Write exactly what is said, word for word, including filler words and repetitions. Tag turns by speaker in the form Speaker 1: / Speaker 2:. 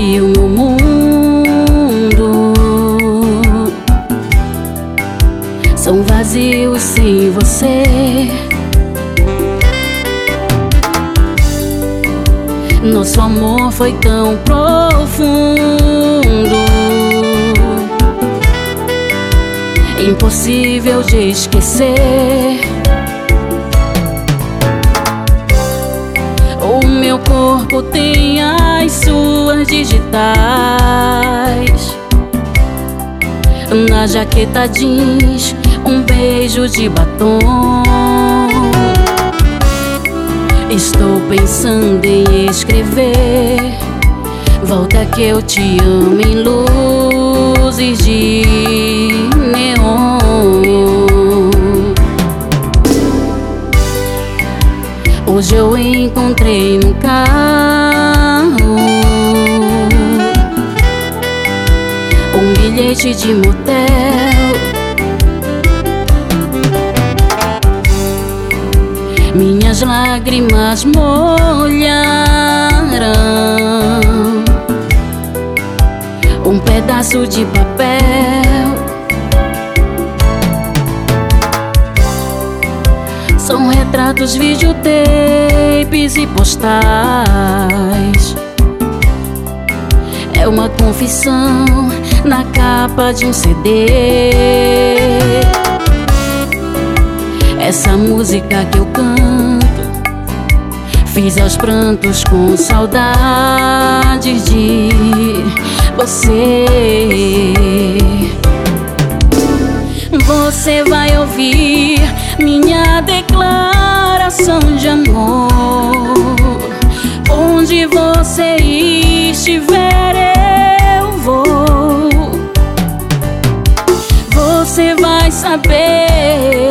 Speaker 1: e o meu mundo são vazios sem você. Nosso amor foi tão profundo, impossível de esquecer. O meu corpo tem as suas digitais, na jaqueta jeans um beijo de batom. Estou pensando em escrever volta que eu te amo em luzes de neon. Hoje eu encontrei no carro um bilhete de motel. Minhas lágrimas molharam um pedaço de papel. São retratos, videotapes e postais. É uma confissão na capa de um C D. Essa música que eu canto fiz aos prantos com saudades de você. Você vai ouvir minha declaração de amor. Onde você estiver eu vou. Você vai saber